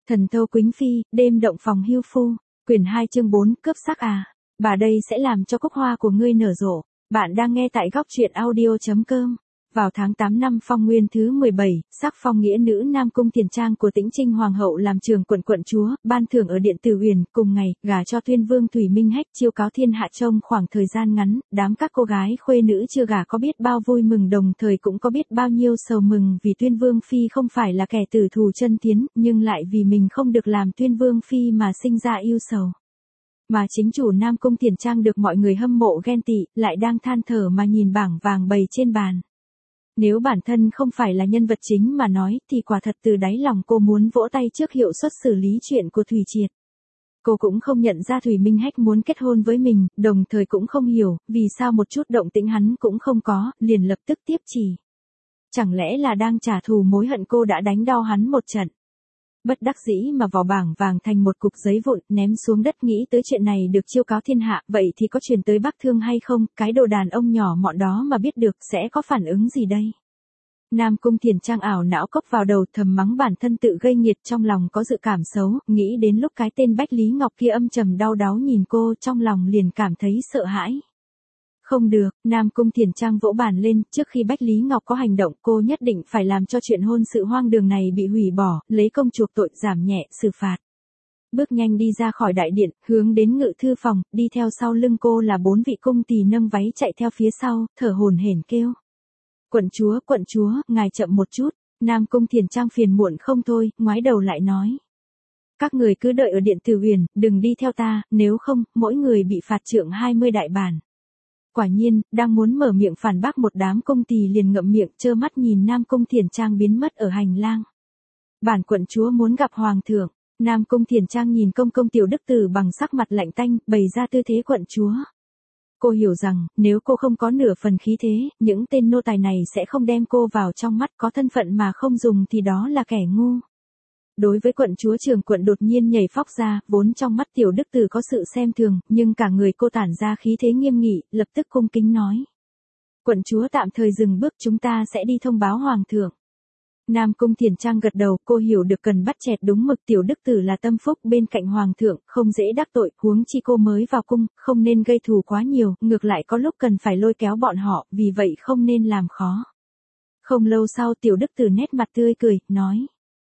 Thần thâu Quýnh Phi, đêm động phòng hưu phu, quyển 2 chương 4, cướp sắc à. Bà đây sẽ làm cho cúc hoa của ngươi nở rộ. Bạn đang nghe tại góc truyện audio.com. Vào tháng 8 năm Phong Nguyên thứ 17, sắc phong nghĩa nữ Nam Cung Tiền Trang của Tĩnh Trinh Hoàng hậu làm trường quận quận chúa, ban thưởng ở Điện Tử Uyển, cùng ngày, gả cho Tuyên Vương Thủy Minh Hách, chiêu cáo thiên hạ. Trong khoảng thời gian ngắn, đám các cô gái khuê nữ chưa gả có biết bao vui mừng, đồng thời cũng có biết bao nhiêu sầu mừng, vì Tuyên Vương Phi không phải là kẻ tử thù chân tiến, nhưng lại vì mình không được làm Tuyên Vương Phi mà sinh ra yêu sầu. Mà chính chủ Nam Cung Tiền Trang được mọi người hâm mộ ghen tị, lại đang than thở mà nhìn bảng vàng bày trên bàn. Nếu bản thân không phải là nhân vật chính mà nói, thì quả thật từ đáy lòng cô muốn vỗ tay trước hiệu suất xử lý chuyện của Thủy Triệt. Cô cũng không nhận ra Thủy Minh Hách muốn kết hôn với mình, đồng thời cũng không hiểu, vì sao một chút động tĩnh hắn cũng không có, liền lập tức tiếp chỉ. Chẳng lẽ là đang trả thù mối hận cô đã đánh đau hắn một trận. Bất đắc dĩ mà vỏ bảng vàng thành một cục giấy vụn, ném xuống đất, nghĩ tới chuyện này được chiêu cáo thiên hạ, vậy thì có truyền tới Bắc Thương hay không, cái đồ đàn ông nhỏ mọn đó mà biết được sẽ có phản ứng gì đây. Nam Cung Tiền Trang ảo não cốc vào đầu, thầm mắng bản thân tự gây nghiệt, trong lòng có dự cảm xấu, nghĩ đến lúc cái tên Bách Lý Ngọc kia âm trầm đau đáu nhìn cô, trong lòng liền cảm thấy sợ hãi. Không được, Nam Cung Tiền Trang vỗ bàn lên, trước khi Bách Lý Ngọc có hành động, cô nhất định phải làm cho chuyện hôn sự hoang đường này bị hủy bỏ, lấy công chuộc tội, giảm nhẹ xử phạt. Bước nhanh đi ra khỏi đại điện, hướng đến ngự thư phòng, đi theo sau lưng cô là 4 vị cung tỳ nâng váy chạy theo phía sau, thở hổn hển kêu. Quận chúa, ngài chậm một chút. Nam Cung Tiền Trang phiền muộn không thôi, ngoái đầu lại nói. Các người cứ đợi ở Điện Tử Uyển, đừng đi theo ta, nếu không, mỗi người bị phạt trượng 20 đại bản. Quả nhiên, đang muốn mở miệng phản bác, một đám cung tỳ liền ngậm miệng, trơ mắt nhìn Nam Cung Tiền Trang biến mất ở hành lang. Bản quận chúa muốn gặp hoàng thượng. Nam Cung Tiền Trang nhìn công công Tiểu Đức Tử bằng sắc mặt lạnh tanh, bày ra tư thế quận chúa. Cô hiểu rằng, nếu cô không có nửa phần khí thế, những tên nô tài này sẽ không đem cô vào trong mắt, có thân phận mà không dùng thì đó là kẻ ngu. Đối với quận chúa Trường Quận đột nhiên nhảy phóc ra, vốn trong mắt Tiểu Đức Tử có sự xem thường, nhưng cả người cô tản ra khí thế nghiêm nghị, lập tức cung kính nói. Quận chúa tạm thời dừng bước, chúng ta sẽ đi thông báo hoàng thượng. Nam Cung Tiền Trang gật đầu, cô hiểu được cần bắt chẹt đúng mực. Tiểu Đức Tử là tâm phúc bên cạnh hoàng thượng, không dễ đắc tội, huống chi cô mới vào cung, không nên gây thù quá nhiều, ngược lại có lúc cần phải lôi kéo bọn họ, vì vậy không nên làm khó. Không lâu sau Tiểu Đức Tử nét mặt tươi cười, nói.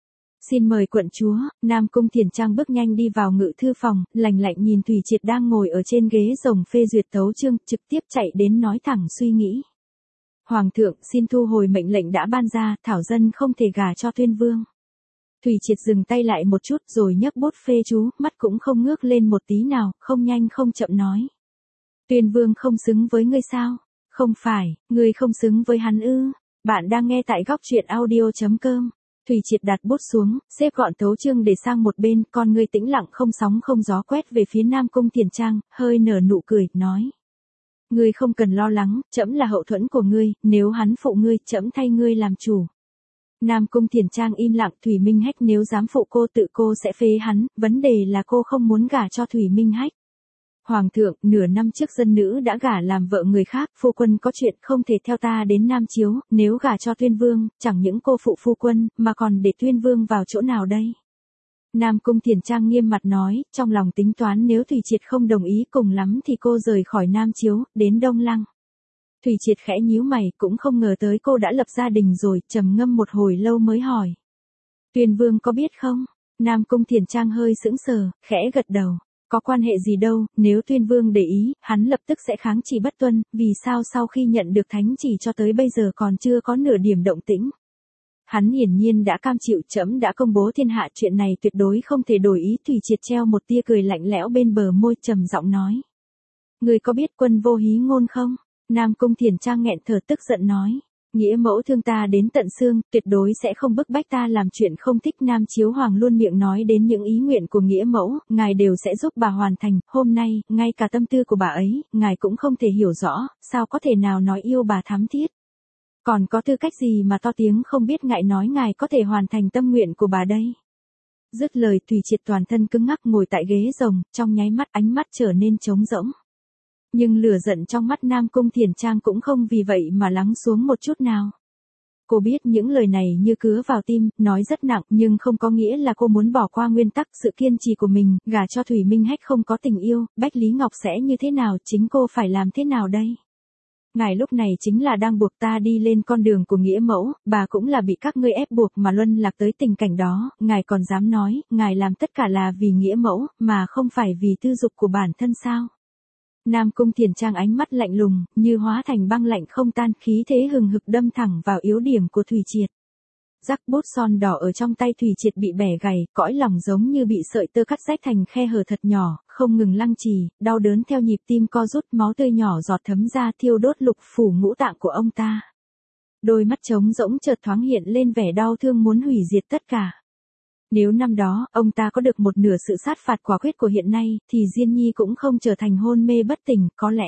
Xin mời quận chúa. Nam Cung Tiền Trang bước nhanh đi vào ngự thư phòng, lạnh lạnh nhìn Thủy Triệt đang ngồi ở trên ghế rồng phê duyệt tấu chương, trực tiếp chạy đến nói thẳng suy nghĩ. Hoàng thượng, xin thu hồi mệnh lệnh đã ban ra, thảo dân không thể gả cho Tuyên Vương. Thủy Triệt dừng tay lại một chút rồi nhấc bút phê chú, mắt cũng không ngước lên một tí nào, không nhanh không chậm nói. Tuyên Vương không xứng với ngươi sao? Không phải, ngươi không xứng với hắn ư? Bạn đang nghe tại góc truyện audio.com. Thủy Triệt đặt bút xuống, xếp gọn tấu chương để sang một bên, con ngươi tĩnh lặng không sóng không gió quét về phía Nam Cung Tiền Trang, hơi nở nụ cười, nói. Ngươi không cần lo lắng, trẫm là hậu thuẫn của ngươi, nếu hắn phụ ngươi, trẫm thay ngươi làm chủ. Nam Cung Tiền Trang im lặng, Thủy Minh Hách nếu dám phụ cô, tự cô sẽ phế hắn, vấn đề là cô không muốn gả cho Thủy Minh Hách. Hoàng thượng, nửa năm trước dân nữ đã gả làm vợ người khác, phu quân có chuyện không thể theo ta đến Nam Chiếu, nếu gả cho Tuyên Vương, chẳng những cô phụ phu quân, mà còn để Tuyên Vương vào chỗ nào đây? Nam Cung Tiền Trang nghiêm mặt nói, trong lòng tính toán nếu Thủy Triệt không đồng ý, cùng lắm thì cô rời khỏi Nam Chiếu, đến Đông Lăng. Thủy Triệt khẽ nhíu mày, cũng không ngờ tới cô đã lập gia đình rồi, trầm ngâm một hồi lâu mới hỏi. Tuyên Vương có biết không? Nam Cung Tiền Trang hơi sững sờ, khẽ gật đầu. Có quan hệ gì đâu, nếu Tuyên Vương để ý, hắn lập tức sẽ kháng chỉ bất tuân, vì sao sau khi nhận được thánh chỉ cho tới bây giờ còn chưa có nửa điểm động tĩnh. Hắn hiển nhiên đã cam chịu, trẫm đã công bố thiên hạ, chuyện này tuyệt đối không thể đổi ý. Thủy Triệt treo một tia cười lạnh lẽo bên bờ môi, trầm giọng nói. Người có biết quân vô hí ngôn không? Nam Cung Tiền Trang nghẹn thở tức giận nói. Nghĩa mẫu thương ta đến tận xương, tuyệt đối sẽ không bức bách ta làm chuyện không thích. Nam Chiếu Hoàng luôn miệng nói đến những ý nguyện của nghĩa mẫu, ngài đều sẽ giúp bà hoàn thành, hôm nay, ngay cả tâm tư của bà ấy, ngài cũng không thể hiểu rõ, sao có thể nào nói yêu bà thắm thiết. Còn có tư cách gì mà to tiếng không biết ngại nói ngài có thể hoàn thành tâm nguyện của bà đây. Dứt lời Thủy Triệt toàn thân cứng ngắc ngồi tại ghế rồng, trong nháy mắt ánh mắt trở nên trống rỗng. Nhưng lửa giận trong mắt Nam Cung Tiền Trang cũng không vì vậy mà lắng xuống một chút nào. Cô biết những lời này như cứa vào tim, nói rất nặng nhưng không có nghĩa là cô muốn bỏ qua nguyên tắc sự kiên trì của mình, gả cho Thủy Minh Hách không có tình yêu, Bách Lý Ngọc sẽ như thế nào, chính cô phải làm thế nào đây? Ngài lúc này chính là đang buộc ta đi lên con đường của nghĩa mẫu, bà cũng là bị các ngươi ép buộc mà luân lạc tới tình cảnh đó, ngài còn dám nói, ngài làm tất cả là vì nghĩa mẫu, mà không phải vì tư dục của bản thân sao? Nam Cung Thiền Trang ánh mắt lạnh lùng, như hóa thành băng lạnh không tan, khí thế hừng hực đâm thẳng vào yếu điểm của Thủy Triệt. Rắc bút son đỏ ở trong tay Thủy Triệt bị bẻ gãy, cõi lòng giống như bị sợi tơ cắt rách thành khe hở thật nhỏ, không ngừng lăng trì, đau đớn theo nhịp tim co rút, máu tươi nhỏ giọt thấm ra thiêu đốt lục phủ ngũ tạng của ông ta. Đôi mắt trống rỗng chợt thoáng hiện lên vẻ đau thương muốn hủy diệt tất cả. Nếu năm đó, ông ta có được một nửa sự sát phạt quả quyết của hiện nay, thì Diên Nhi cũng không trở thành hôn mê bất tỉnh, có lẽ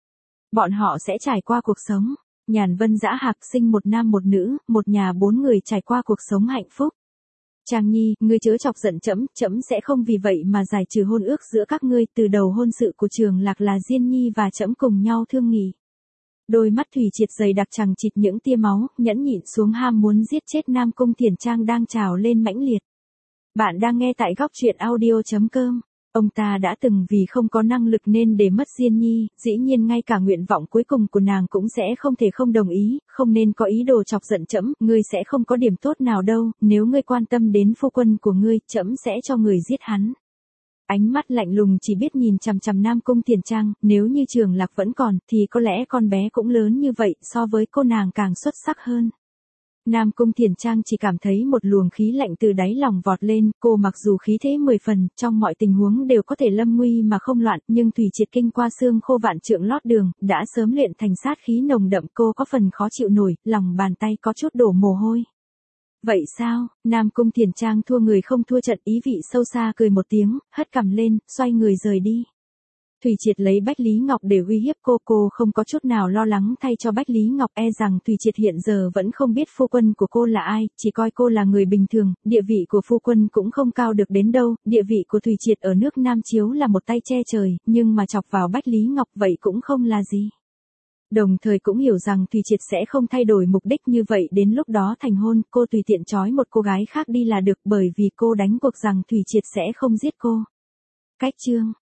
bọn họ sẽ trải qua cuộc sống. Nhàn Vân Dã Hạc sinh một nam một nữ, một nhà 4 người trải qua cuộc sống hạnh phúc. Trang Nhi, ngươi chớ chọc giận trẫm, trẫm sẽ không vì vậy mà giải trừ hôn ước giữa các ngươi, từ đầu hôn sự của Trường Lạc là Diên Nhi và trẫm cùng nhau thương nghị. Đôi mắt Thủy Triệt dày đặc chằng chịt những tia máu, nhẫn nhịn xuống ham muốn giết chết Nam Cung Thiền Trang đang trào lên mãnh liệt. Bạn đang nghe tại góc truyện audio.com. Ông ta đã từng vì không có năng lực nên để mất Diên Nhi, dĩ nhiên ngay cả nguyện vọng cuối cùng của nàng cũng sẽ không thể không đồng ý, không nên có ý đồ chọc giận trẫm, ngươi sẽ không có điểm tốt nào đâu, nếu ngươi quan tâm đến phu quân của ngươi, trẫm sẽ cho người giết hắn. Ánh mắt lạnh lùng chỉ biết nhìn chằm chằm Nam Cung Thiền Trang, nếu như Trường Lạc vẫn còn, thì có lẽ con bé cũng lớn như vậy, so với cô nàng càng xuất sắc hơn. Nam Cung Thiền Trang chỉ cảm thấy một luồng khí lạnh từ đáy lòng vọt lên, cô mặc dù khí thế 10 phần, trong mọi tình huống đều có thể lâm nguy mà không loạn, nhưng Thủy Triệt kinh qua xương khô vạn trượng lót đường, đã sớm luyện thành sát khí nồng đậm, cô có phần khó chịu nổi, lòng bàn tay có chút đổ mồ hôi. Vậy sao? Nam Cung Thiền Trang thua người không thua trận, ý vị sâu xa cười một tiếng, hất cằm lên, xoay người rời đi. Thủy Triệt lấy Bách Lý Ngọc để uy hiếp cô không có chút nào lo lắng thay cho Bách Lý Ngọc, e rằng Thủy Triệt hiện giờ vẫn không biết phu quân của cô là ai, chỉ coi cô là người bình thường, địa vị của phu quân cũng không cao được đến đâu, địa vị của Thủy Triệt ở nước Nam Chiếu là một tay che trời, nhưng mà chọc vào Bách Lý Ngọc vậy cũng không là gì. Đồng thời cũng hiểu rằng Thủy Triệt sẽ không thay đổi mục đích như vậy, đến lúc đó thành hôn, cô tùy tiện trói một cô gái khác đi là được, bởi vì cô đánh cuộc rằng Thủy Triệt sẽ không giết cô. Cách chương